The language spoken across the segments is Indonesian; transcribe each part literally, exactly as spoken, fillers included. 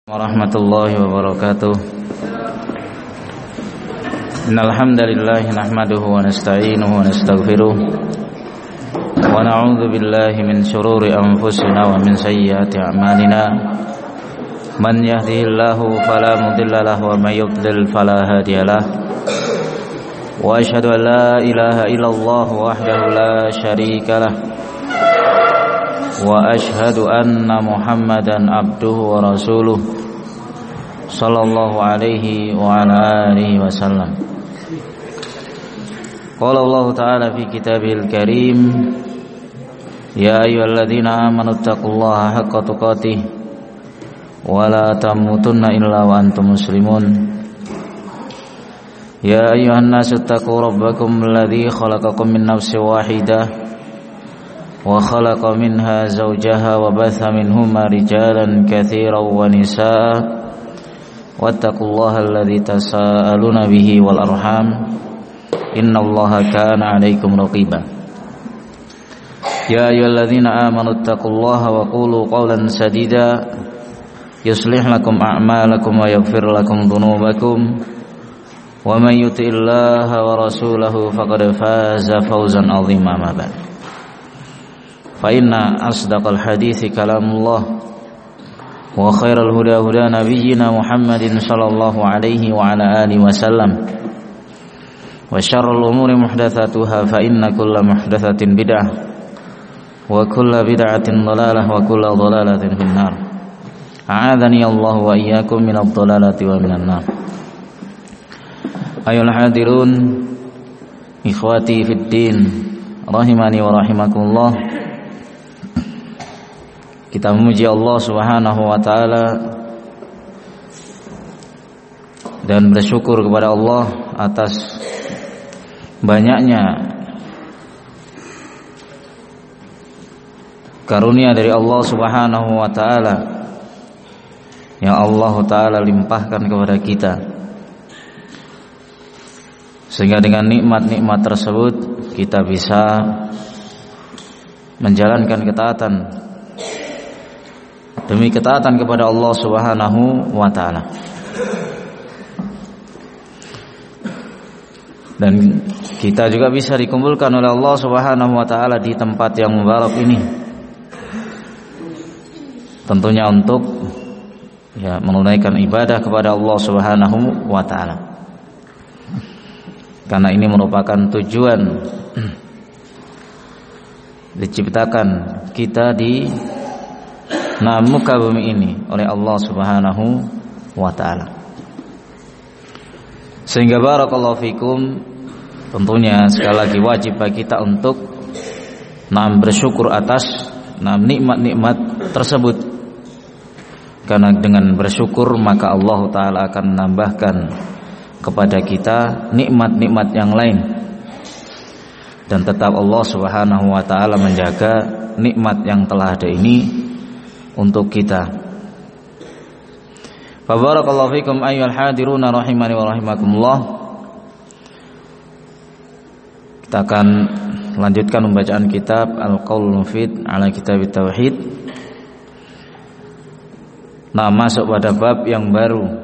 Warahmatullahi wabarakatuh. Innal hamdalillah nahmaduhu wa nasta'inuhu wa nastaghfiruh wa na'udzu billahi min shururi anfusina wa min sayyiati a'malina. Man yahdihillahu fala mudilla lahu wa may yudlil fala hadiyalah. Wa asyhadu an la ilaha illallah wahdahu la syarika lah. Wa ashhadu anna Muhammadan abduhu wa rasuluh sallallahu alaihi wa ala alihi wasallam. Qala Allah ta'ala fi kitabihil karim, ya ayyuhalladzina amanu taqullaha haqqa tuqatih wa la tamutunna illa wa antum muslimun. Ya ayyuhan nasu taqu rabbakum alladzi khalaqakum min nafsin wahidah wa khalaqa minha zawjaha wa batha minhuma rijalan katsiran wa nisaa wattaqullaha alladzi tasaaluna bihi wal arham innallaha kana 'alaikum raqiba. Ya ayyuhalladzina amanu taqullaha wa qulu qawlan sadida yuslih lakum a'malakum wa yaghfir lakum dhunubakum wa may yuti'illaha wa rasulahu faqad faza fawzan 'azima. Ma ba'd. Fa inna asdaqal hadithi kalamullah wa khairal huda huda nabiyyina Muhammadin sallallahu alaihi wa ala alihi wasallam wa syarrul umuri muhdatsatuha fa inna kulla muhdatsatin bid'ah wa kulla bid'atin dhalalah wa kulla dhalalatin finnar. A'adzani Allah wa iyyakum minadh dhalalati wa minan nar. Ayyuhal hadirun ikhwati fid din rahimani wa rahimakumullah. Kita memuji Allah Subhanahu wa taala dan bersyukur kepada Allah atas banyaknya karunia dari Allah Subhanahu wa taala yang Allah taala limpahkan kepada kita, sehingga dengan nikmat-nikmat tersebut kita bisa menjalankan ketaatan demi ketaatan kepada Allah Subhanahu wa taala. Dan kita juga bisa dikumpulkan oleh Allah Subhanahu wa taala di tempat yang mubarak ini. Tentunya untuk ya menunaikan ibadah kepada Allah Subhanahu wa taala. Karena ini merupakan tujuan diciptakan kita di nah muka bumi ini oleh Allah Subhanahu wa taala. Sehingga barakallahu fikum, tentunya sekali lagi wajib bagi kita untuk nah bersyukur atas nah nikmat-nikmat tersebut. Karena dengan bersyukur maka Allah taala akan menambahkan kepada kita nikmat-nikmat yang lain. Dan tetap Allah Subhanahu wa taala menjaga nikmat yang telah ada ini untuk kita. Fa barakallahu fikum ayyuhal hadiruna rahimani wa rahimakumullah. Kita akan lanjutkan pembacaan kitab Al-Qaulul Mufid ala Kitabit Tauhid. Nah, masuk pada bab yang baru.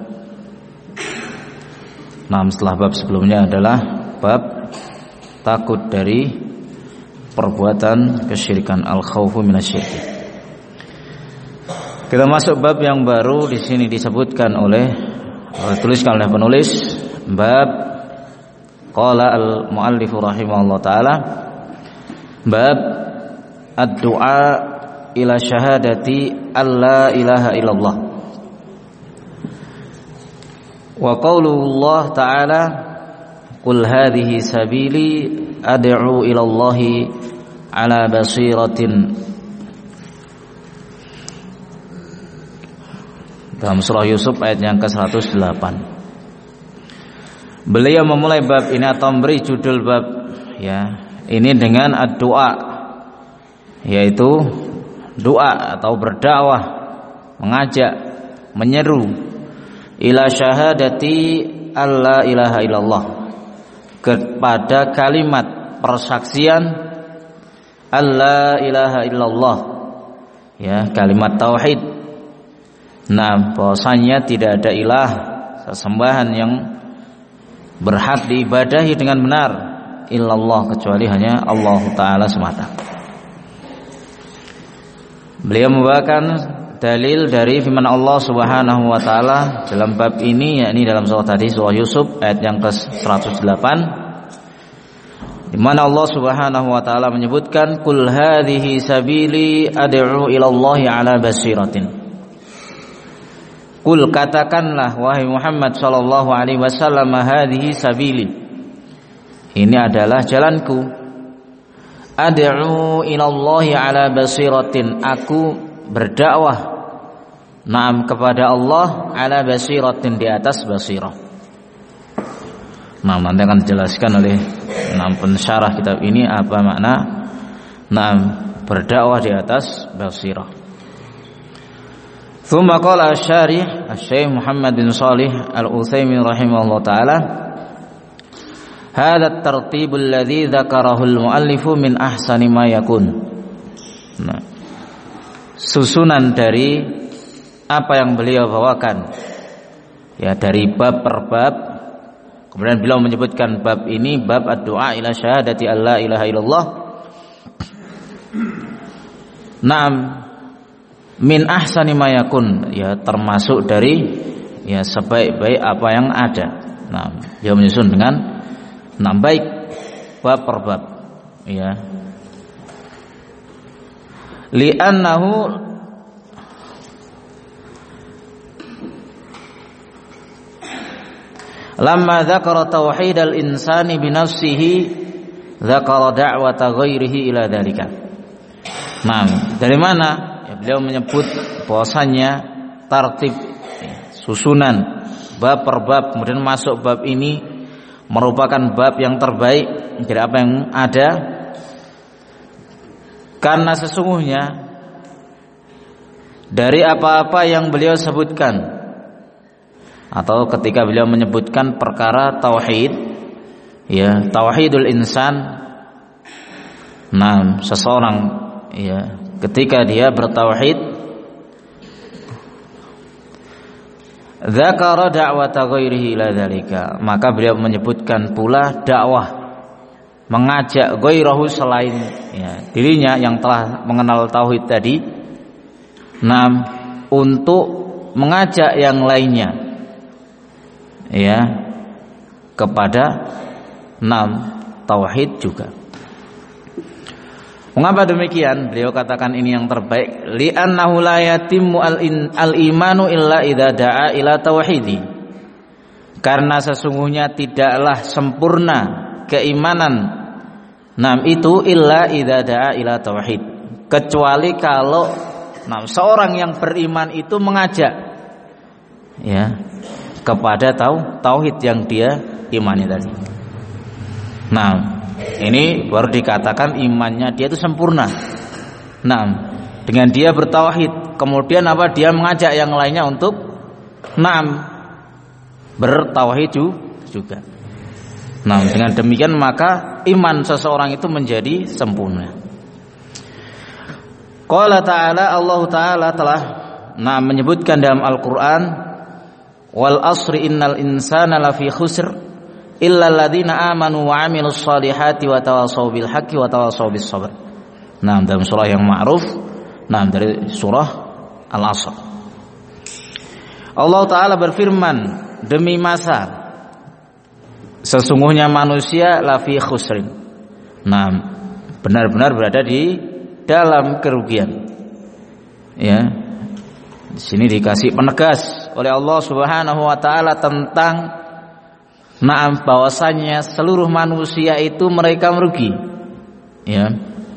Nah, setelah bab sebelumnya adalah bab takut dari perbuatan kesyirikan, al-khaufu minasyirk. Kita masuk bab yang baru. Di sini disebutkan oleh tuliskan oleh penulis bab qala al-muallif rahimahullah taala, bab ad-du'a ila syahadati alla ilaha illallah wa qaulullah ta'ala qul hadhihi sabili ad'u ila Allahi ala basiratin, dalam surah Yusuf ayat yang ke seratus delapan. Beliau memulai bab ini atau memberi judul bab ya ini dengan ad-du'a, yaitu doa atau berdakwah, mengajak, menyeru ila syahadati alla ilaha illallah, kepada kalimat persaksian alla ilaha illallah, ya kalimat tauhid, Nah, bahwasanya tidak ada ilah sesembahan yang berhak diibadahi dengan benar illallah, kecuali hanya Allah Ta'ala semata. Beliau membawakan dalil dari firman Allah Subhanahu wa taala dalam bab ini, yakni dalam surah tadi, surah Yusuf ayat yang ke seratus delapan, di mana Allah Subhanahu wa taala menyebutkan kul hadhihi sabili ad'u ila Allah ala basiratin. Kul, katakanlah wahai Muhammad sallallahu alaihi wasallam, hadhihi sabili, ini adalah jalanku, ad'u ila Allah ala basiratin, aku berdakwah na'am kepada Allah ala basiratin, di atas basirah. Nah, nanti akan dijelaskan oleh enam pensyarah kitab ini apa makna na'am berdakwah di atas basirah. Tsumma qala asy-syarih Asy-Syaikh Muhammad bin Shalih Al-Utsaimin rahimahullah taala, hadza at-tartib alladhi dzakarahu al-muallif min ahsani ma yakun. Nah, susunan dari apa yang beliau bawakan, ya, dari bab per bab. Kemudian beliau menyebutkan bab ini bab ad-du'a ila syahadati alla ilaha illallah. Naam, min ahsani ma yakun, ya, termasuk dari, ya, sebaik-baik apa yang ada. Nah, dia menyusun dengan enam baik bab per bab, ya. Li'annahu lamma dzakara tauhidal insani bi nafsihi dzakara da'wata ghairihi ila dzalika. Nah, dari mana ya, beliau menyebut bahwasanya tartib, ya, susunan bab per bab, kemudian masuk bab ini merupakan bab yang terbaik dari apa yang ada, karena sesungguhnya dari apa-apa yang beliau sebutkan, atau ketika beliau menyebutkan perkara tauhid, ya, tauhidul insan, nah, seseorang, ya, ketika dia bertauhid, dzakara da'wata ghairihi ila dzalika, maka beliau menyebutkan pula dakwah, mengajak ghairahu, selain, ya, dirinya yang telah mengenal tauhid tadi, nah, untuk mengajak yang lainnya, ya, kepada enam tauhid juga. Mengapa demikian? Beliau katakan ini yang terbaik, li'annahu la yatimmu al-imanu illa idza da'a ila tauhidi, karena sesungguhnya tidaklah sempurna keimanan nam itu illa idza da'a ila tauhid, kecuali kalau nam seorang yang beriman itu mengajak, ya, kepada tau tauhid yang dia imani tadi. Nah, ini baru dikatakan imannya dia itu sempurna. Nah, dengan dia bertauhid, kemudian apa, dia mengajak yang lainnya untuk naam bertauhid juga. Nah, dengan demikian maka iman seseorang itu menjadi sempurna. Qala ta'ala, Allah Ta'ala telah nah menyebutkan dalam Al-Qur'an, wal asri innal insana lafi khusr illa alladziina aamanu wa 'amilus shalihati wa tawassaw bil haqqi wa tawassaw bis sabr. Nah, dalam surah yang ma'ruf, nah, dari surah Al-Asr, Allah Ta'ala berfirman, demi masa sesungguhnya manusia lafi khusrin, nah, benar-benar berada di dalam kerugian. Ya, di sini dikasih penegas oleh Allah Subhanahu wa taala tentang na'am bahwasanya seluruh manusia itu mereka merugi. Ya.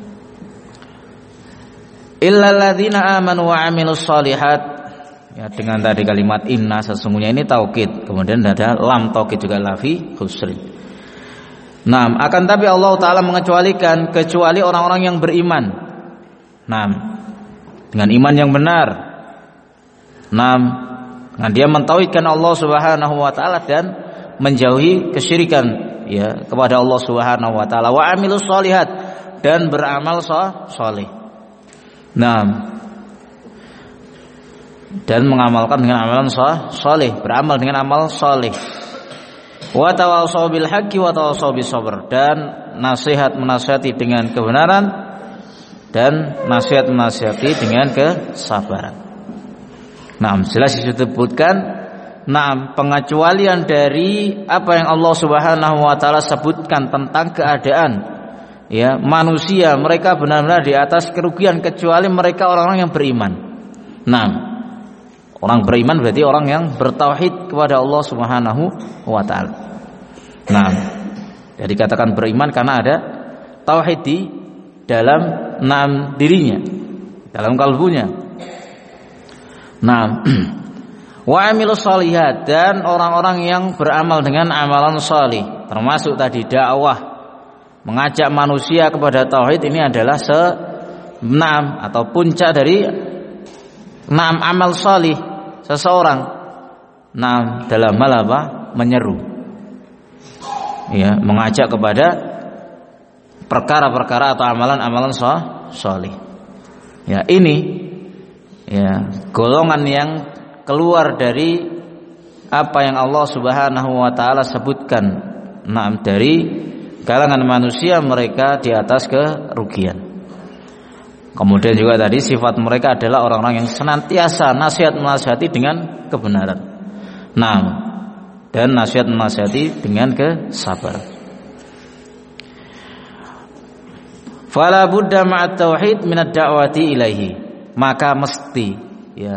Illal ladzina amanu wa 'amilus shalihat. Ya, dengan tadi kalimat inna, sesungguhnya ini taukid, kemudian ada lam taukid juga lafi khusrin. Nah, akan tapi Allah Ta'ala mengecualikan kecuali orang-orang yang beriman. Nah, dengan iman yang benar. Nah, dengan dia mentauhidkan Allah Subhanahu wa taala dan menjauhi kesyirikan, ya, kepada Allah Subhanahu wa taala, wa amilus sholihat, dan beramal sholih. Nah, dan mengamalkan dengan amalan saleh, beramal dengan amal saleh. Wa tawassaw bil haqqi wa tawassaw bis sabr, dan nasihat menasihati dengan kebenaran dan nasihat menasihati dengan kesabaran. Nah, jelas disebutkan nah pengecualian dari apa yang Allah Subhanahu wa taala sebutkan tentang keadaan ya manusia, mereka benar-benar di atas kerugian kecuali mereka orang-orang yang beriman. Nah, orang beriman berarti orang yang bertauhid kepada Allah Subhanahu wa taala. Nah, jadi katakan beriman karena ada tauhid di dalam enam dirinya, dalam kalbunya. Nah, wa amilus shalihat, dan orang-orang yang beramal dengan amalan salih, termasuk tadi dakwah, mengajak manusia kepada tauhid, ini adalah seenam atau puncak dari enam amal salih seseorang. Nah, dalam hal apa? Menyeru, ya, mengajak kepada perkara-perkara atau amalan-amalan salih. Ya, ini ya golongan yang keluar dari apa yang Allah Subhanahu wa taala sebutkan. Nah, dari kalangan manusia mereka di atas kerugian. Kemudian juga tadi sifat mereka adalah orang-orang yang senantiasa nasihat menasihati dengan kebenaran. Nah, dan nasihat menasihati dengan kesabaran. Fala budda ma'at tauhid minad da'wati ilaihi, maka mesti ya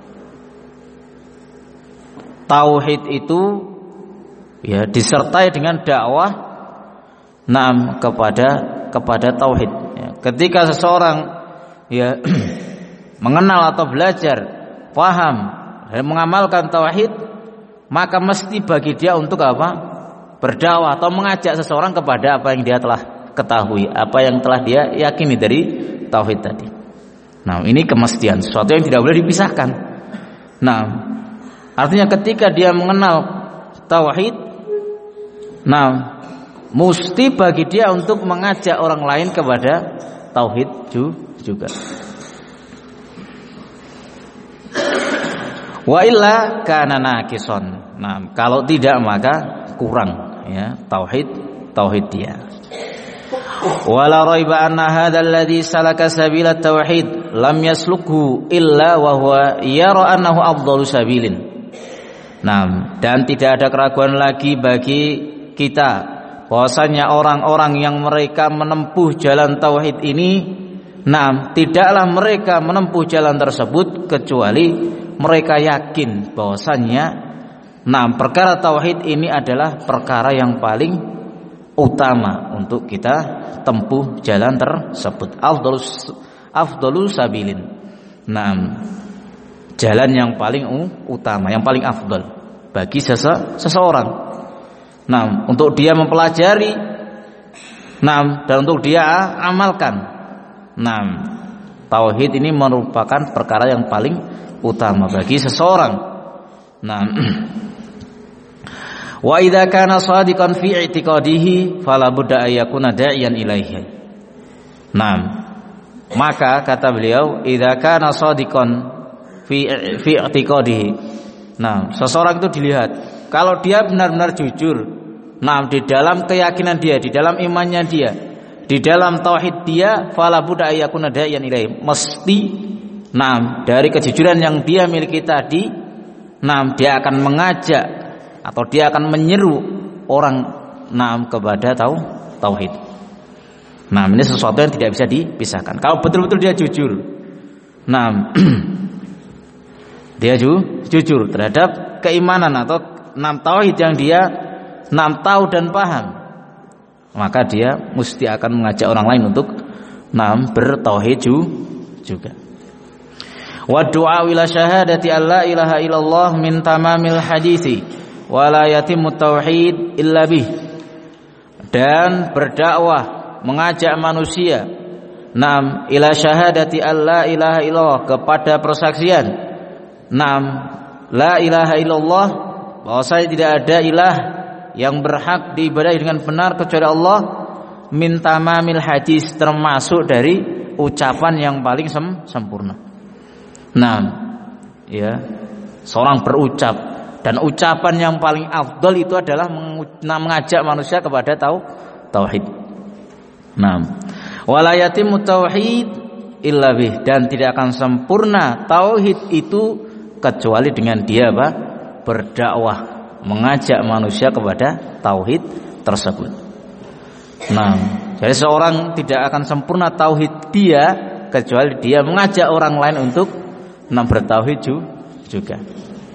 tauhid itu ya disertai dengan dakwah naam kepada kepada tauhid ya. Ketika seseorang ya mengenal atau belajar, paham dan mengamalkan tauhid, maka mesti bagi dia untuk apa? Berdakwah atau mengajak seseorang kepada apa yang dia telah ketahui, apa yang telah dia yakini dari tauhid tadi. Nah, ini kemestian, sesuatu yang tidak boleh dipisahkan. Nah, artinya ketika dia mengenal tauhid, nah, mesti bagi dia untuk mengajak orang lain kepada tauhid juga. Wa illa kana naqison. Nah, kalau tidak maka kurang ya tauhid tauhid dia. Wala raiba anna hadzal ladzi salaka sabila tauhid lam yaslukhu illa wa huwa yara annahu afdalu sabilin. Nah, dan tidak ada keraguan lagi bagi kita bahwasanya orang-orang yang mereka menempuh jalan tauhid ini, nah, tidaklah mereka menempuh jalan tersebut kecuali mereka yakin bahwasanya nah, perkara tauhid ini adalah perkara yang paling utama untuk kita tempuh jalan tersebut. Afdalus afdalus sabilin. Nah, jalan yang paling utama, yang paling afdal bagi sese, seseorang. Nah, untuk dia mempelajari, nah, dan untuk dia amalkan. Nah, tauhid ini merupakan perkara yang paling utama bagi seseorang. Nah, wa idza kana shadiqan fi i'tiqadihi fala budda ayyakuna da'iyan ilaihi. Nah, maka kata beliau, idza kana shadiqan fi fi i'tiqadihi. Nah, seseorang itu dilihat kalau dia benar-benar jujur, nah, di dalam keyakinan dia, di dalam imannya dia, di dalam tauhid dia, fala budda ayyakuna da'iyan ilaihi. Mesti nah, dari kejujuran yang dia miliki tadi, nah, dia akan mengajak atau dia akan menyeru orang nah kepada tau tauhid. Nah, ini sesuatu yang tidak bisa dipisahkan. Kalau betul-betul dia jujur, nah dia ju, jujur terhadap keimanan atau enam tauhid yang dia enam tahu dan paham, maka dia mesti akan mengajak orang lain untuk enam bertauhid juga. Wa du'a ila syahadati alla ilaha illallah min tamamil hadithi wala yatimut tauhid illa bih, dan berdakwah mengajak manusia nam ila syahadati alla ilaha illallah, kepada persaksian nam la ilaha illallah, bahwasanya tidak ada ilah yang berhak diibadahi dengan benar kecuali Allah, min tamamil hadis, termasuk dari ucapan yang paling sem- sempurna. Nah, ya, seorang berucap, dan ucapan yang paling afdal itu adalah mengajak manusia kepada tau tauhid. Nah, wala yatimmu tauhid illa bih, dan tidak akan sempurna tauhid itu kecuali dengan dia apa? Berdakwah, mengajak manusia kepada tauhid tersebut. Nah, jadi seorang tidak akan sempurna tauhid dia kecuali dia mengajak orang lain untuk nah, bertauhid juga.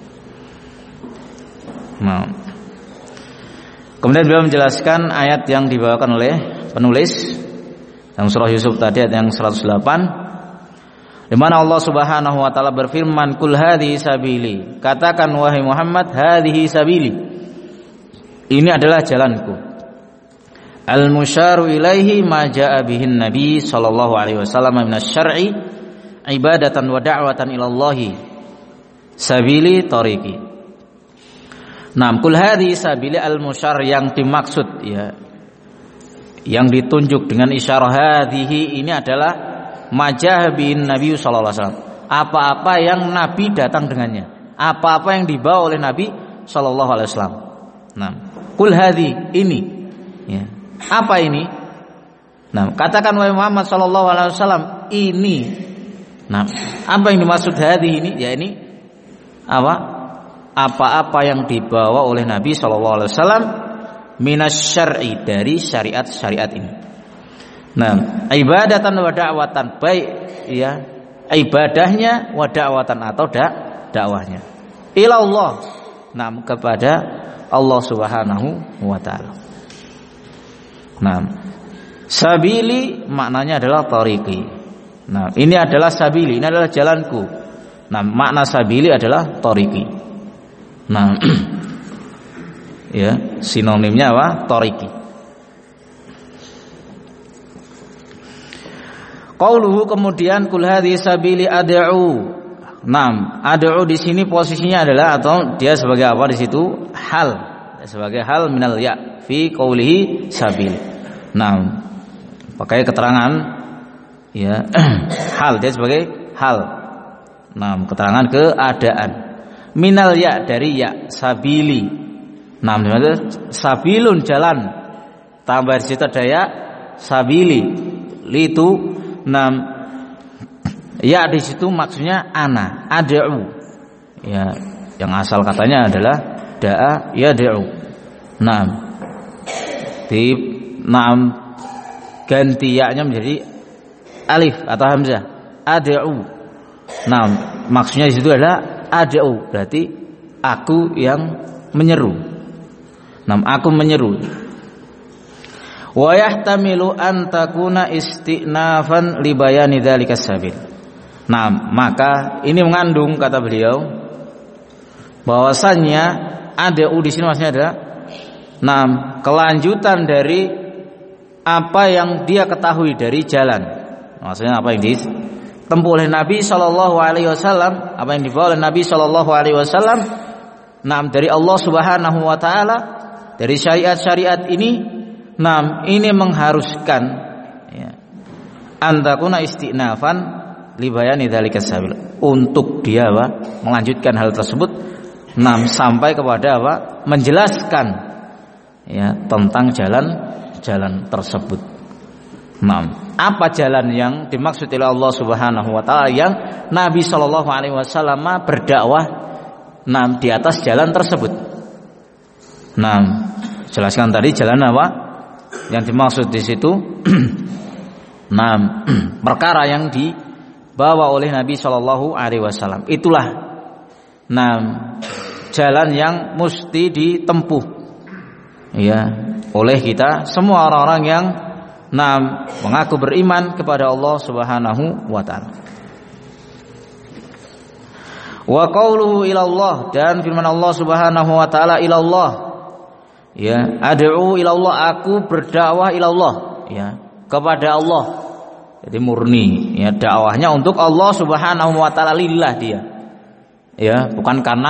Nah, kemudian beliau menjelaskan ayat yang dibawakan oleh penulis yang surah Yusuf tadi, ayat yang seratus delapan, di mana Allah Subhanahu wa taala berfirman, "Qul hadhihi sabili." Katakan wahai Muhammad, hadhihi sabili. Ini adalah jalanku. Al-musyaru ilaihi ma jaa bihin Nabi sallallahu alaihi wasallam min asy-syar'i ibadatan wa da'watan ila Allah. Sabili tariqi. Nah, kul hadhihi sabili, al-musyar yang dimaksud ya, yang ditunjuk dengan isyarah hadhihi ini adalah majah bin Nabi sallallahu alaihi wasallam. Apa-apa yang Nabi datang dengannya, apa-apa yang dibawa oleh Nabi sallallahu alaihi wasallam. Nah, kul hadhi ini ya. Apa ini? Nah, katakan wahai Muhammad sallallahu alaihi wasallam ini. Nah, apa yang dimaksud hadhi ini? Ya ini apa? Apa-apa yang dibawa oleh Nabi sallallahu alaihi wasallam minasy-syar'i, dari syariat-syariat ini. Nah, ibadatan wa da'watan, baik ya ibadahnya, wa da'watan atau da dakwahnya. Ila Allah, nah kepada Allah Subhanahu wa taala. Nah, sabili maknanya adalah tariqi. Nah, ini adalah sabili, ini adalah jalanku. Nah, makna sabili adalah tariqi. Nah, ya sinonimnya apa? Tariqi. Qauluhu, kemudian kul hadhihi sabili ad'u. Naam, ad'u di sini posisinya adalah, atau dia sebagai apa di situ? Hal, sebagai hal minal ya fi qaulihi sabil. Naam, pakai keterangan ya hal, dia sebagai hal. Naam, keterangan keadaan. Minal ya, dari ya, sabili. Naam, sabilun jalan. Tambah di situ ada ya, sabili. Litu. Naam, ya di situ maksudnya ana, ad'u. Ya, yang asal katanya adalah da'a yad'u. Naam. Di naam ganti ya-nya menjadi alif atau hamzah. Ad'u. Naam, maksudnya di situ adalah ad'u, berarti aku yang menyeru. Naam, aku menyeru. Wa yahtamilu an takuna istinafan li bayani dzalikas sabil. Nah, maka ini mengandung, kata beliau, bahwasannya ada u di sini maksudnya adalah nah, kelanjutan dari apa yang dia ketahui dari jalan. Maksudnya apa yang ditempuh oleh Nabi sallallahu alaihi wasallam, apa yang dibawa oleh Nabi sallallahu alaihi wasallam, nah dari Allah Subhanahu wa taala, dari syariat-syariat ini. Nah, ini mengharuskan ya, antakuna istinafan li bayani dzalikas sabil, untuk dia apa? Melanjutkan hal tersebut, nah, sampai kepada apa? Menjelaskan ya tentang jalan-jalan tersebut. Nah, apa jalan yang dimaksud oleh Allah Subhanahu wa taala yang Nabi sallallahu alaihi wasallam berdakwah nah di atas jalan tersebut? Nah, jelaskan tadi jalan apa? Yang dimaksud di situ nah, perkara yang dibawa oleh Nabi sallallahu alaihi wasallam. Itulah nah, jalan yang mesti ditempuh ya oleh kita semua orang-orang yang nah, mengaku beriman kepada Allah Subhanahu wa taala. Wa qauluhu ila Allah, dan firman Allah Subhanahu wa taala ila Allah. Ya, ad'u ila Allah, aku berdakwah ila Allah, ya, kepada Allah. Jadi murni ya dakwahnya untuk Allah Subhanahu wa taala, lillah dia. Ya, bukan karena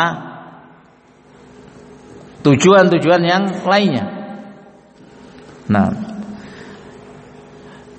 tujuan-tujuan yang lainnya. Nah,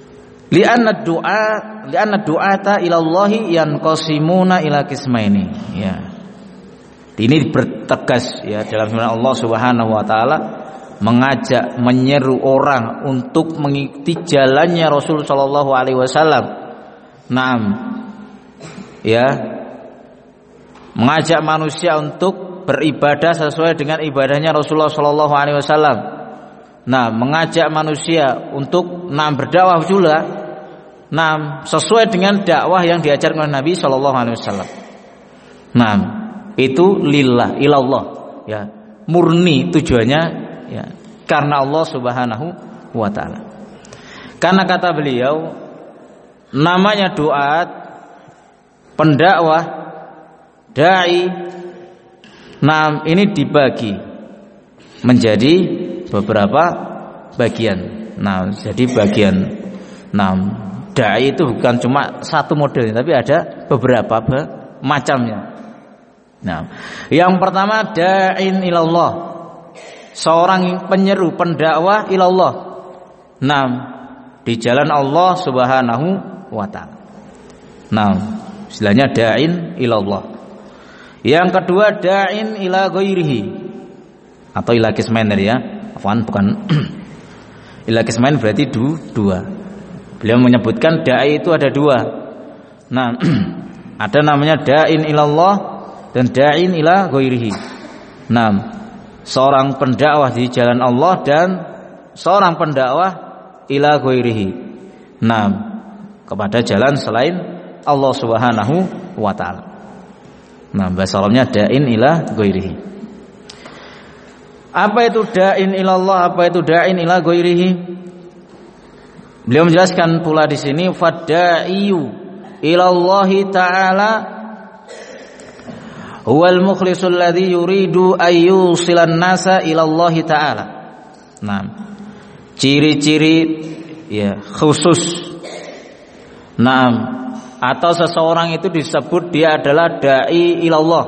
Li'anna du'a li'anna du'ata ila Allah yanqasimuna ila qismaini. Ya. Ini bertegas ya dalam firman Allah Subhanahu wa taala mengajak menyeru orang untuk mengikuti jalannya Rasul sallallahu alaihi wasallam. Naam. Ya. Mengajak manusia untuk beribadah sesuai dengan ibadahnya Rasulullah sallallahu alaihi wasallam. Nah, mengajak manusia untuk nah berdakwah juga, nah sesuai dengan dakwah yang diajarkan oleh Nabi sallallahu alaihi wasallam. Nah, itu lillah, ilallah, ya, murni tujuannya, ya, karena Allah Subhanahu wa taala. Karena kata beliau, namanya duat, pendakwah, dai, nah ini dibagi menjadi beberapa bagian. Nah, jadi bagian nah dai itu bukan cuma satu model, tapi ada beberapa macamnya. Nah, yang pertama da'in ilallah, seorang penyeru, pendakwah ilallah. Nah, di jalan Allah Subhanahu wa taala. Nah, istilahnya da'in ilallah. Yang kedua da'in ila ghairihi atau ila qismain ya. Afwan, bukan ila qismain berarti du, dua. Beliau menyebutkan da'i itu ada dua. Nah, ada namanya da'in ilallah dan da'in ila ghairihi. Nah, seorang pendakwah di jalan Allah dan seorang pendakwah ila ghairihi. Nah, kepada jalan selain Allah Subhanahu wa taala. Nah, bahasa Arabnya da'in ila ghairihi. Apa itu da'in ilallah? Apa itu da'in ila ghairihi? Beliau menjelaskan pula di sini fadda'iyu ilallahi ta'ala huwal mukhlisul ladzi yuridu ayyusilan nasa ilallahi ta'ala. Nah, ciri-ciri ya khusus. Nah, atau seseorang itu disebut dia adalah dai ilallah.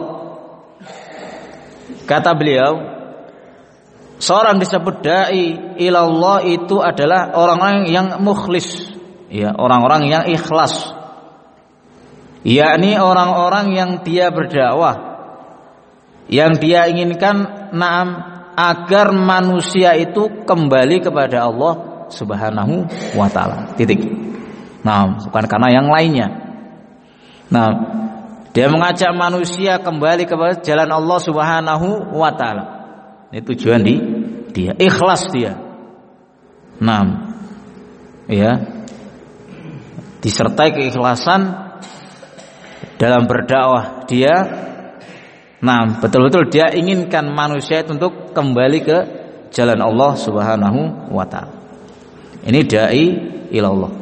Kata beliau, seorang disebut dai ilallah itu adalah orang-orang yang mukhlis, ya, orang-orang yang ikhlas. Yakni orang-orang yang dia berdakwah, yang dia inginkan naam agar manusia itu kembali kepada Allah Subhanahu wa taala. Titik. Nah, bukan karena yang lainnya. Nah, dia mengajak manusia kembali kepada jalan Allah Subhanahu wa taala. Ini tujuan di dia, ikhlas dia. Nah, ya. Disertai keikhlasan dalam berdakwah dia. Nah, betul-betul dia inginkan manusia itu untuk kembali ke jalan Allah Subhanahu wa taala. Ini dai ilallah.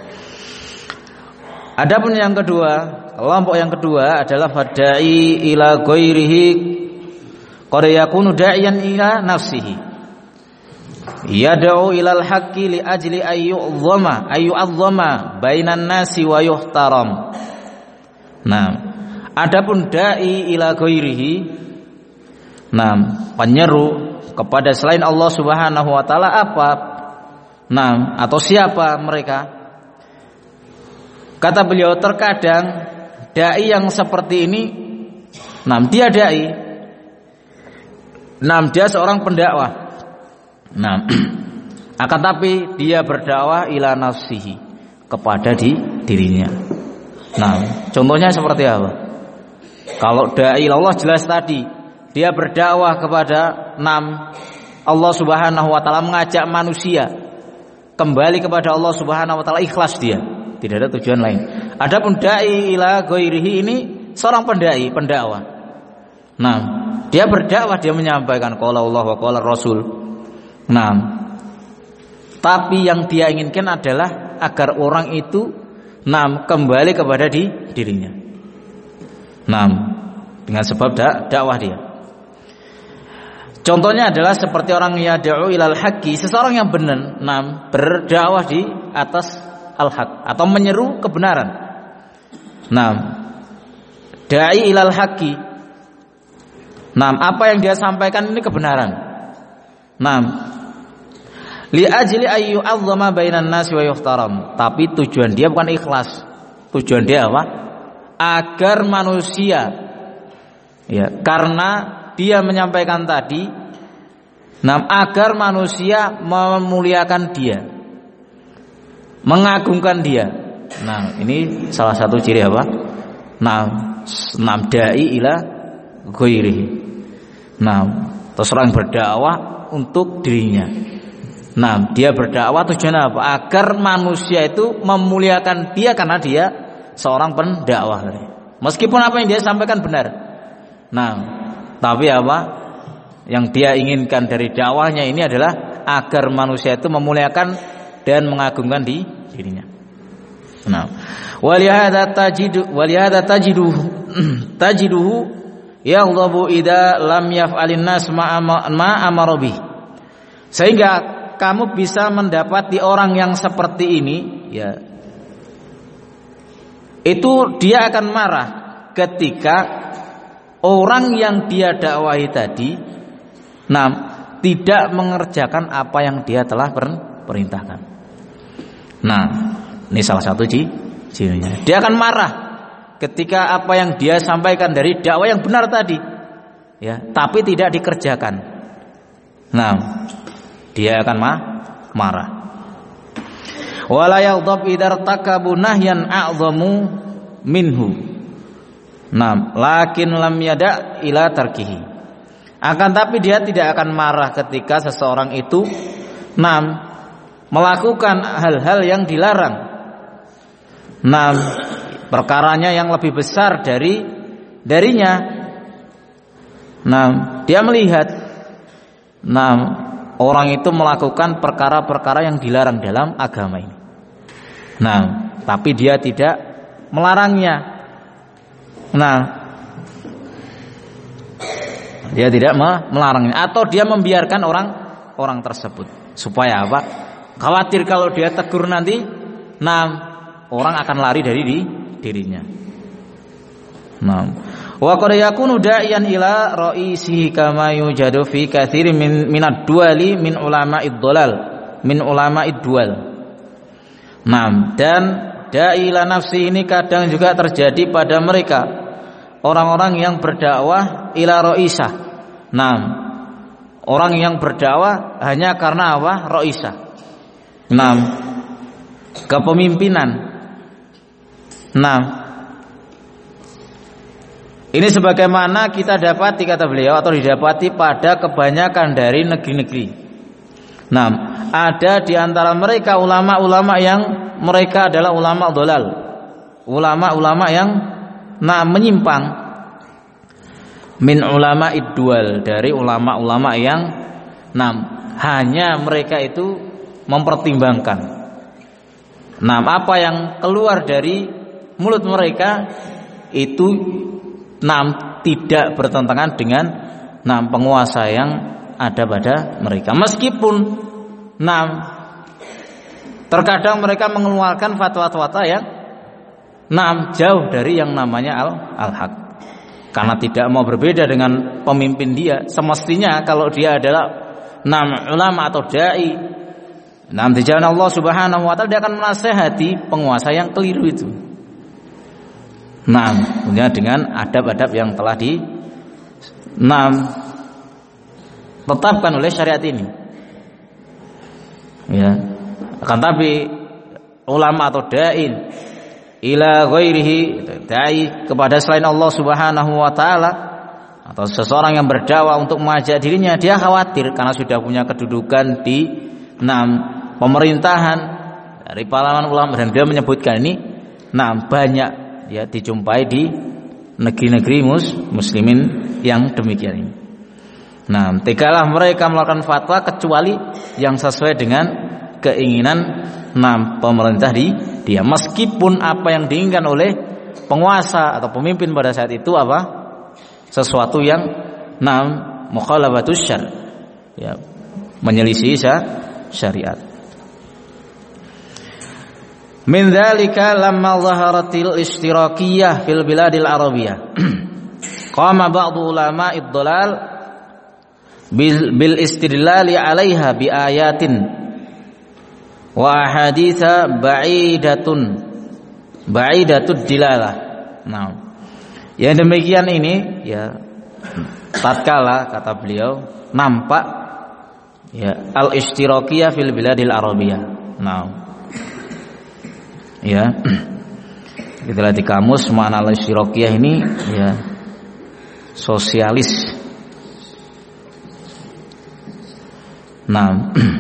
Adapun yang kedua, kelompok yang kedua adalah fadai ila ghairihi qad yakunu da'iyan ila nafsihi. Yad'u ilal haqqi li ajli ayyu'dhama ayyu'adhama bainan nasi wa yuhtaram. Nah, adapun dai ila ghairihi, nah, penyeru kepada selain Allah Subhanahu wa taala apa? Nah, atau siapa mereka? Kata beliau, terkadang dai yang seperti ini, nah, dia dai, nah, dia seorang pendakwah. Nah, akan tapi dia berdakwah ila nafsihi, kepada di dirinya. Nah, contohnya seperti apa? Kalau dai Allah jelas tadi, dia berdakwah kepada nam Allah Subhanahu wa taala, mengajak manusia kembali kepada Allah Subhanahu wa taala, ikhlas dia, tidak ada tujuan lain. Adapun dai ila ghairihi ini seorang pendai, pendakwah. Nah, dia berdakwah, dia menyampaikan qala Allah wa qala Rasul. Nah, tapi yang dia inginkan adalah agar orang itu nam kembali kepada di dirinya. Nam, dengan sebab dak dakwah dia. Contohnya adalah seperti orang yad'u ilal haqqi, seseorang yang benar, nam, berdakwah di atas al-haq atau menyeru kebenaran. Nam, dai ilal haqqi. Nam, apa yang dia sampaikan ini kebenaran. Nam, Li ajli ayyu azzama bainan nasi wa yuhtaram. Tapi tujuan dia bukan ikhlas. Tujuan dia apa? Agar manusia, ya, karena dia menyampaikan tadi, nah, agar manusia memuliakan dia, mengagungkan dia. Nah, ini salah satu ciri apa? Nah, nam dai ila ghairihi. Nah, terus orang berdakwah untuk dirinya. Nah, dia berdakwah tujuannya apa? Agar manusia itu memuliakan dia karena dia seorang pendakwah. Meskipun apa yang dia sampaikan benar. Nah, tapi apa? Yang dia inginkan dari dakwahnya ini adalah agar manusia itu memuliakan dan mengagungkan di dirinya. Nah, walihada tajidu walihada tajiduhu tajiduhu yaghdhabu idza lam yaf'alin nas ma amara bih. Sehingga kamu bisa mendapati orang yang seperti ini, ya, itu dia akan marah ketika orang yang dia dakwahi tadi, nah, tidak mengerjakan apa yang dia telah perintahkan. Nah, ini salah satu cirinya. Dia akan marah ketika apa yang dia sampaikan dari dakwah yang benar tadi, ya, tapi tidak dikerjakan. Nah, dia akan ma- marah. Wala yaghdab idza takabu nahyan a'zamu minhu. Nam, lakin lam yada ila tarkihi. Akan tapi dia tidak akan marah ketika seseorang itu nam melakukan hal-hal yang dilarang. Nam, perkaranya yang lebih besar dari darinya. Nam, dia melihat nam orang itu melakukan perkara-perkara yang dilarang dalam agama ini. Nah, tapi dia tidak melarangnya. Nah, dia tidak melarangnya, atau dia membiarkan orang orang tersebut supaya apa? Khawatir kalau dia tegur nanti, nah, orang akan lari dari di, dirinya. Nah, wa qad yakunu da'iyan ila ra'isihi kama yujadu fi katsirin min minad duali min ulama'id dhalal min ulama'id dual. Nah, dan da'i ila nafsi ini kadang juga terjadi pada mereka orang-orang yang berdakwah ila ra'isah. Nah, orang yang berdakwah hanya karena apa? Ra'isah. Nah, kepemimpinan. Nah, ini sebagaimana kita dapati, kata beliau, atau didapati pada kebanyakan dari negeri-negeri. Nah, ada di antara mereka ulama-ulama yang mereka adalah ulama dhalal, ulama-ulama yang nah menyimpang, min ulama iddual, dari ulama-ulama yang nah hanya mereka itu mempertimbangkan, nah apa yang keluar dari mulut mereka itu nam tidak bertentangan dengan nam penguasa yang ada pada mereka. Meskipun nam terkadang mereka mengeluarkan fatwa-fatwa yang nam jauh dari yang namanya al al-haq. Karena tidak mau berbeda dengan pemimpin dia. Semestinya kalau dia adalah nam ulama atau dai, nam di jalan Allah Subhanahu wa taala, dia akan menasihati penguasa yang keliru itu. Nah, punya dengan adab-adab yang telah di nah, tetapkan oleh syariat ini. Ya. Akan tapi ulama atau dai ila ghairihi, dai kepada selain Allah Subhanahu wa taala, atau seseorang yang berdakwah untuk mengajak dirinya, dia khawatir karena sudah punya kedudukan di enam pemerintahan dari pahlawan ulama, dan dia menyebutkan ini nah banyak ya dijumpai di negeri-negeri mus, muslimin yang demikian ini. Nah, tidaklah mereka melakukan fatwa kecuali yang sesuai dengan keinginan nah pemerintah di dia, meskipun apa yang diinginkan oleh penguasa atau pemimpin pada saat itu apa? Sesuatu yang nah mukhalafatus syar, ya, menyelisih syariat. Min dzalika lamma zaharatil ishtirakiyah fil biladil arabiyah qama ba'du ulama'id dhalal bil, bil istidlali 'alaiha bi ayatin wa ahaditsa ba'idatun ba'idatud dilalah. Nah, yang demikian ini ya tatkala kata beliau nampak ya al-ishtirakiyah fil biladil arabiyah. Nah, ya kita lihat di kamus makna al-ishtirakiyah ini ya sosialis. Nah,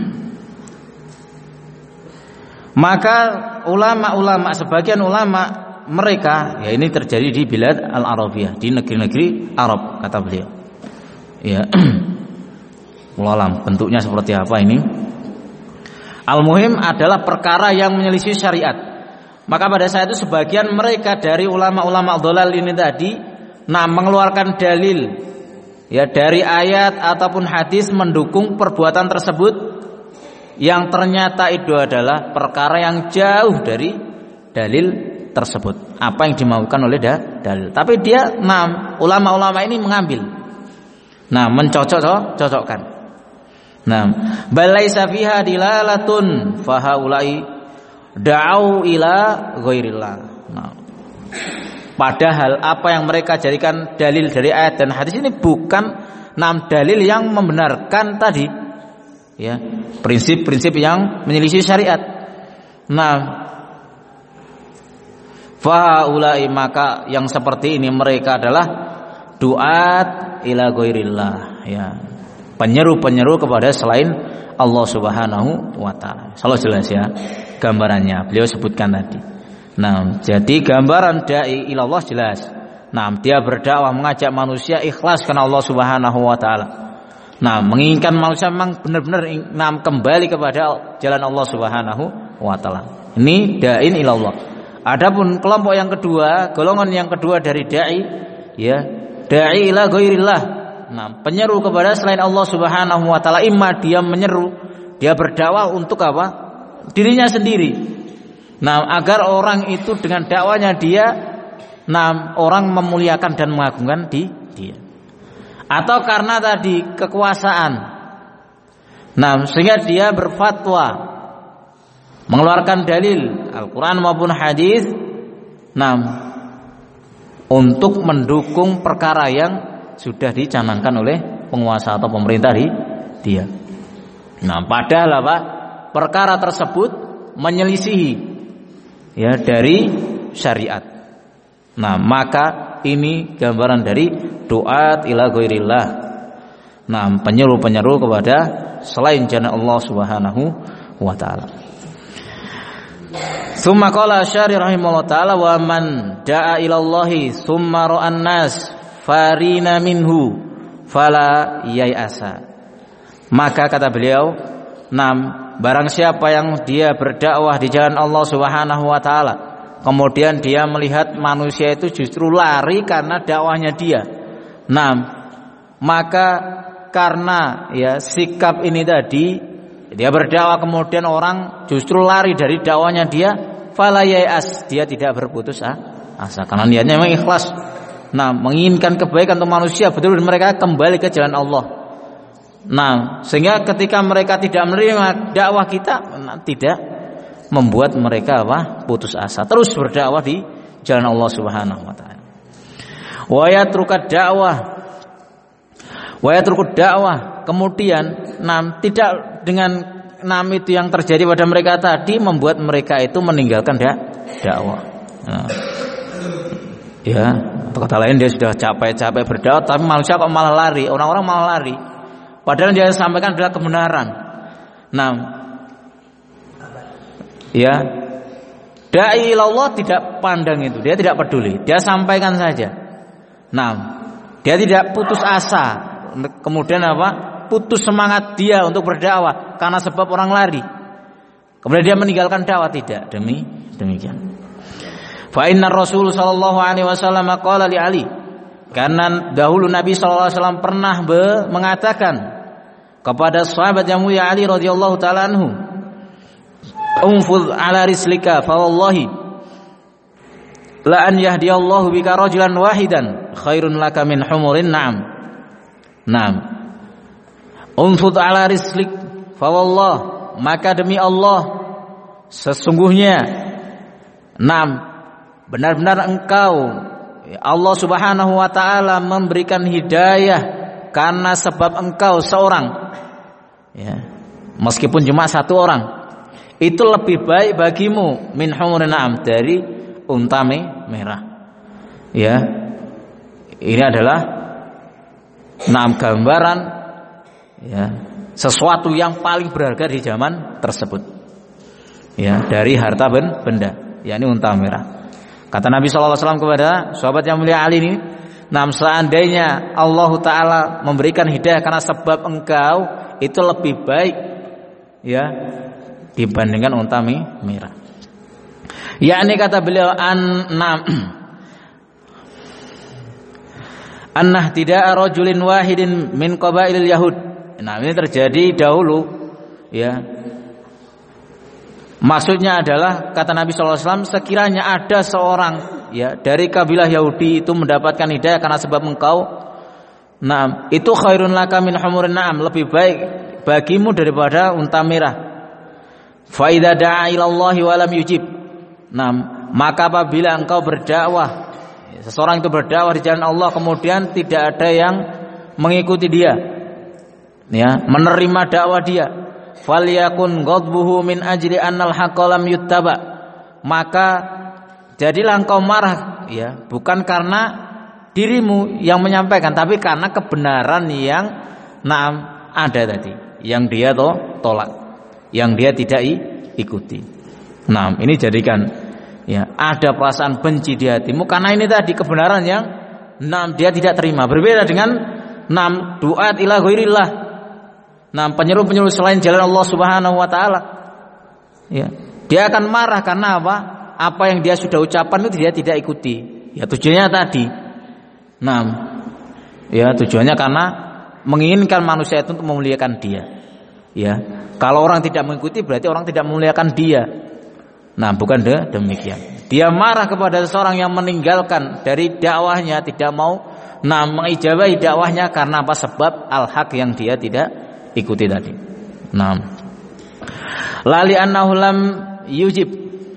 maka ulama-ulama sebagian ulama mereka ya ini terjadi di bilad al-arabiyah, di negeri-negeri Arab kata beliau. Ya. Wallahualam bentuknya seperti apa ini? Al-muhim adalah perkara yang menyelisih syariat. Maka pada saat itu sebagian mereka dari ulama-ulama dhalal ini tadi nah mengeluarkan dalil ya dari ayat ataupun hadis mendukung perbuatan tersebut yang ternyata itu adalah perkara yang jauh dari dalil tersebut, apa yang dimaukan oleh dalil. Tapi dia nah ulama-ulama ini mengambil nah mencocok-cocokkan. Nah, balaisa fiha dilalatun fahaulai da'au ila ghairillah. Nah, padahal apa yang mereka jadikan dalil dari ayat dan hadis ini bukan enam dalil yang membenarkan tadi ya prinsip-prinsip yang menyelisih syariat. Nah, fahaulai maka yang seperti ini mereka adalah duat ila ghairillah ya, penyeru-penyeru kepada selain Allah Subhanahu wa taala. Salah jelas ya gambarannya beliau sebutkan tadi. Nah, jadi gambaran dai ilallah jelas. Nah, dia berdakwah mengajak manusia ikhlas karena Allah Subhanahu wa taala. Nah, menginginkan manusia memang benar-benar nah, kembali kepada jalan Allah Subhanahu wa taala. Ini da'in ilallah. Adapun kelompok yang kedua, golongan yang kedua dari dai ya, dai ila ghairillah. Nah, penyeru kepada selain Allah Subhanahu wa taala, imma dia menyeru, dia berdakwah untuk apa? Dirinya sendiri. Nah, agar orang itu dengan dakwanya dia nah orang memuliakan dan mengagungkan di dia. Atau karena tadi kekuasaan. Nah, sehingga dia berfatwa mengeluarkan dalil Al-Quran maupun hadis, nah, untuk mendukung perkara yang sudah dicanangkan oleh penguasa atau pemerintah di dia. Nah, padahal apa? Perkara tersebut menyelisihi ya dari syariat. Nah, maka ini gambaran dari duat ila ghairillah. Nah, penyeru-penyeru kepada selain jalan Allah Subhanahu wa taala. Tsumma qala Asy'ari rahimahullah taala wa man da'a ila Allahi tsumma ra'an nas farina minhu fala yai'asa. Maka kata beliau, enam barang siapa yang dia berdakwah di jalan Allah Subhanahu wa taala, kemudian dia melihat manusia itu justru lari karena dakwahnya dia. Enam maka karena ya sikap ini tadi dia berdakwah kemudian orang justru lari dari dakwahnya dia, fala yai'as, dia tidak berputus asa karena niatnya memang ikhlas. Nah, menginginkan kebaikan untuk manusia, betul-betul mereka kembali ke jalan Allah. Nah, sehingga ketika mereka tidak menerima dakwah kita, nah, tidak membuat mereka apa? Putus asa, terus berdakwah di jalan Allah Subhanahu wa taala. Wa yatrukat dakwah wa yatrukut dakwah, kemudian nah, tidak dengan nam itu yang terjadi pada mereka tadi membuat mereka itu meninggalkan dakwah. Nah, ya, atau kata lain dia sudah capek-capek berdakwah, tapi manusia kok malah lari, orang-orang malah lari. Padahal yang dia sampaikan adalah kebenaran. Nah, ya, dai ilallah tidak pandang itu, dia tidak peduli, dia sampaikan saja. Nah, dia tidak putus asa. Kemudian apa? Putus semangat dia untuk berdakwah karena sebab orang lari. Kemudian dia meninggalkan dakwah, tidak. Demi demikian. Fa inna Rasul sallallahu alaihi wasallam qala li Ali, karena dahulu Nabi sallallahu alaihi wasallam pernah mengatakan kepada sahabat yang mulia Ali radhiyallahu taala anhu, "Unfudh ala rislika fa wallahi la an yahdiyallahu bika rajulan wahidan khairun laka min humurin na'am." Naam. Unfudh ala rislik fa wallah, maka demi Allah sesungguhnya enam benar-benar engkau Allah Subhanahu wa taala memberikan hidayah karena sebab engkau seorang, ya, meskipun cuma satu orang, itu lebih baik bagimu min humurin na'am, dari unta merah. Ya, ini adalah enam gambaran, ya, sesuatu yang paling berharga di zaman tersebut, ya, dari harta benda, yakni unta merah. Kata Nabi shallallahu alaihi wasallam kepada sahabat yang mulia Ali ini, nah, seandainya Allah Ta'ala memberikan hidayah karena sebab engkau, itu lebih baik, ya, dibandingkan unta merah. Yakni kata beliau an-nam annah tidak rajulin wahidin min qabailil yahud. Nah, ini terjadi dahulu, ya. Maksudnya adalah kata Nabi shallallahu alaihi wasallam, sekiranya ada seorang, ya, dari kabilah Yahudi itu mendapatkan hidayah karena sebab engkau, nah, itu khairun laka min humurin na'am, lebih baik bagimu daripada unta merah. Fa idza da'a ila Allah wa lam yujib, nah, maka apabila engkau berdakwah, seseorang itu berdakwah di jalan Allah kemudian tidak ada yang mengikuti dia, ya, menerima dakwah dia, falyakun ghadbuhu min ajli annal haqqa lam yuttaba, maka jadilah engkau marah, ya, bukan karena dirimu yang menyampaikan, tapi karena kebenaran yang naam ada tadi, yang dia to, tolak, yang dia tidak ikuti. Nah, ini jadikan, ya, ada perasaan benci di hatimu karena ini tadi kebenaran yang naam dia tidak terima. Berbeda dengan naam duat ila ghairillah, nah, penyeru-penyeru selain jalan Allah Subhanahu wa taala, ya, dia akan marah karena apa? Apa yang dia sudah ucapkan itu dia tidak ikuti. Ya, tujuannya tadi, nah, ya, tujuannya karena menginginkan manusia itu untuk memuliakan dia. Ya, kalau orang tidak mengikuti berarti orang tidak memuliakan dia. Nah, bukan de, demikian. Dia marah kepada seseorang yang meninggalkan dari dakwahnya, tidak mau, nah, mengijabahi dakwahnya karena apa? Sebab al-haq yang dia tidak ikuti tadi. Nah, lali annahu lam yujib.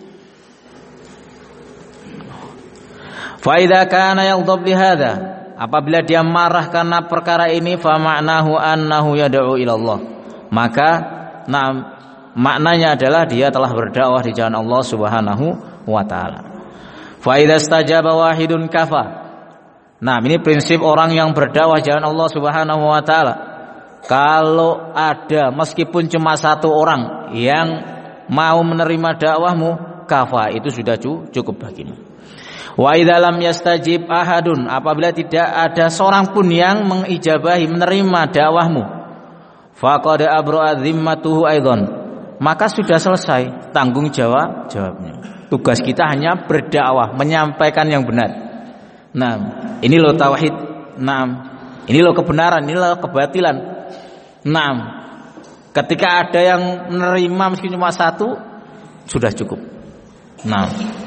Fa idza kana yaghdab li hadza, apabila dia marah karena perkara ini, fa ma'nahu annahu yad'u ila Allah, maka nah, maknanya adalah dia telah berdakwah di jalan Allah Subhanahu wa taala. Fa idza istajaba wahidun kafa. Nah, ini prinsip orang yang berdakwah jalan Allah Subhanahu wa taala. Kalau ada meskipun cuma satu orang yang mau menerima dakwahmu, kafa, itu sudah cukup bagimu. Wa idza lam yastajib ahadun, apabila tidak ada seorang pun yang mengijabahi menerima dakwahmu, faqad abra'a dhimmatuhu aidan, maka sudah selesai tanggung jawab jawabnya. Tugas kita hanya berdakwah, menyampaikan yang benar. Nah, ini loh tauhid. Nah, ini loh kebenaran, ini loh kebatilan. Nah, ketika ada yang menerima meski cuma satu, sudah cukup. Nah,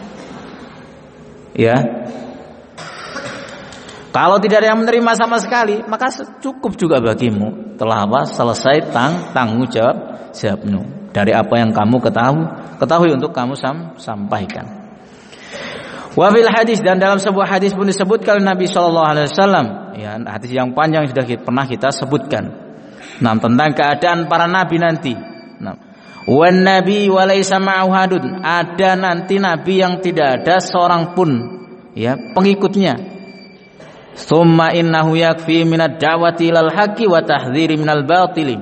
ya, kalau tidak ada yang menerima sama sekali, maka cukup juga bagimu telah apa? Selesai tang tanggung jawab jawabmu dari apa yang kamu ketahui ketahui untuk kamu sam, sampaikan. Wa fil hadis, dan dalam sebuah hadis pun disebutkan Nabi sallallahu alaihi wasallam, ya, hadis yang panjang sudah kita, pernah kita sebutkan, nah, tentang keadaan para nabi nanti. Nah, wan nabi wa laisa ma'ahu hadun, ada nanti nabi yang tidak ada seorang pun, ya, pengikutnya. Tsumma innahu yakfi minad da'wati ilal haqqi wa tahdhiri minal batili.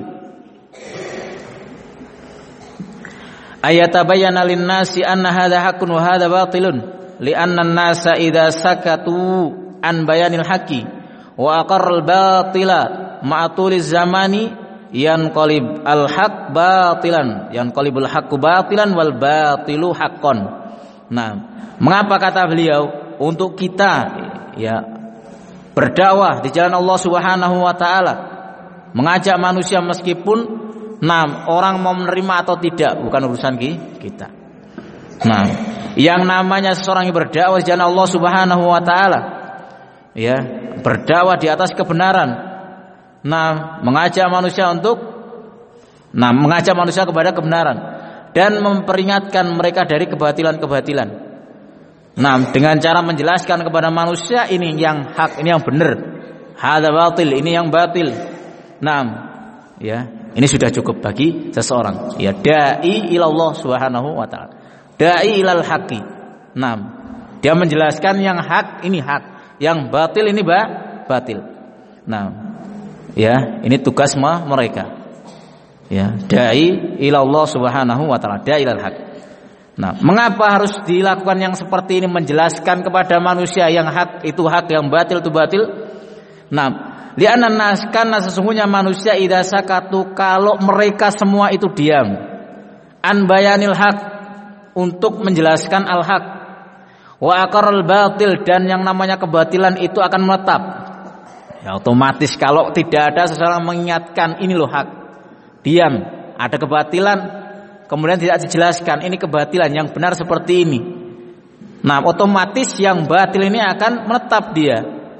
Ayatabayyana lin-nasi anna hadha haqqun wa hadha batilun, li'anna an-nasa idza sakatu an bayanil haqqi wa aqarral batila ma'tuliz zamani yanqalib al-haq batilan, yanqalibul haqqu batilan wal batilu haqqan. Nah, mengapa kata beliau untuk kita, ya, berdakwah di jalan Allah Subhanahu wa taala, mengajak manusia meskipun nah, orang mau menerima atau tidak bukan urusan kita. Nah, yang namanya seseorang yang berdakwah di jalan Allah Subhanahu wa taala, ya, berdakwah di atas kebenaran, nah, mengajak manusia untuk nah, mengajak manusia kepada kebenaran, dan memperingatkan mereka dari kebatilan-kebatilan. Nah, dengan cara menjelaskan kepada manusia ini yang hak, ini yang benar. Hadza batil, ini yang batil. Nah, ya, ini sudah cukup bagi seseorang. Ya, dai ilallah subhanahu wa ta'ala. Dai ilal haqqi. Nah, dia menjelaskan yang hak ini hak, yang batil ini ba, batil. Nah, ya, ini tugas mereka. Ya, dai ilallah subhanahu wa ta'ala, dai ilal haqq. Nah, mengapa harus dilakukan yang seperti ini, menjelaskan kepada manusia yang hak itu hak, yang batil itu batil? Nah, li'anna nas, karena sesungguhnya manusia idza sakatu, kalau mereka semua itu diam, an bayanil haq, untuk menjelaskan al haq, wa aqarral batil, dan yang namanya kebatilan itu akan menetap. Ya, otomatis kalau tidak ada seseorang mengingatkan ini loh hak, diam, ada kebatilan, kemudian tidak dijelaskan ini kebatilan, yang benar seperti ini. Nah, otomatis yang batil ini akan menetap dia.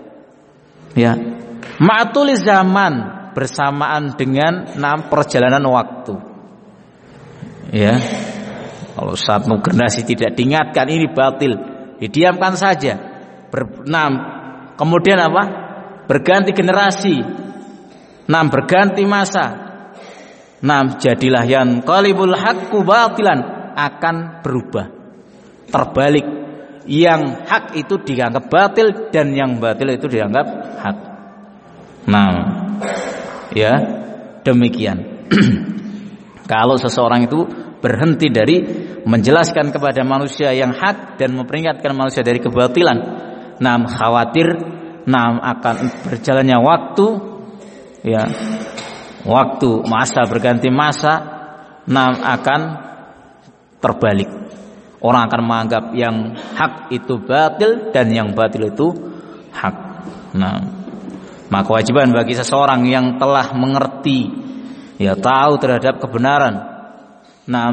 Ya, ma'tuli zaman, bersamaan dengan enam perjalanan waktu. Ya, kalau satu generasi tidak diingatkan ini batil, didiamkan saja. Ber, enam, kemudian apa? Berganti generasi. Enam, berganti masa. Nah, jadilah yang qalibul haqqu batilan, akan berubah, terbalik. Yang hak itu dianggap batil dan yang batil itu dianggap hak. Nah, ya, demikian. Kalau seseorang itu berhenti dari menjelaskan kepada manusia yang hak dan memperingatkan manusia dari kebatilan, nah, khawatir nah akan berjalannya waktu, ya, waktu masa berganti masa, nah akan terbalik. Orang akan menganggap yang hak itu batil dan yang batil itu hak. Nah, maka kewajiban bagi seseorang yang telah mengerti, ya, tahu terhadap kebenaran, nah,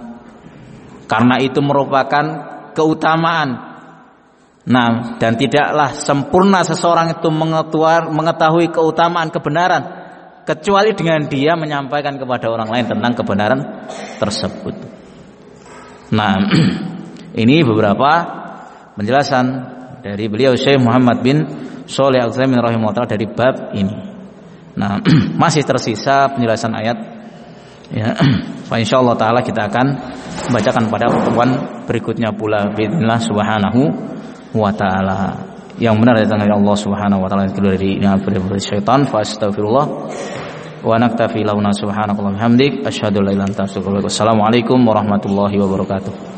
karena itu merupakan keutamaan. Nah, dan tidaklah sempurna seseorang itu mengetahui keutamaan kebenaran kecuali dengan dia menyampaikan kepada orang lain tentang kebenaran tersebut. Nah, ini beberapa penjelasan dari beliau Syekh Muhammad bin Shalih Al-Utsaimin rahimahullah dari bab ini. Nah, masih tersisa penjelasan ayat. Ya, insyaallah taala kita akan membacakan pada pertemuan berikutnya pula bismillah subhanahu wa taala. Yang benar datang dari Allah subhanahu wa taala, yang kedua dari dari syaitan, fa astaghfirullah wa naktafi launa subhanakallahumma hamdik asyhadu an la ilaha illa anta astaghfiruka wa atubu ilaik. Assalamualaikum warahmatullahi wabarakatuh.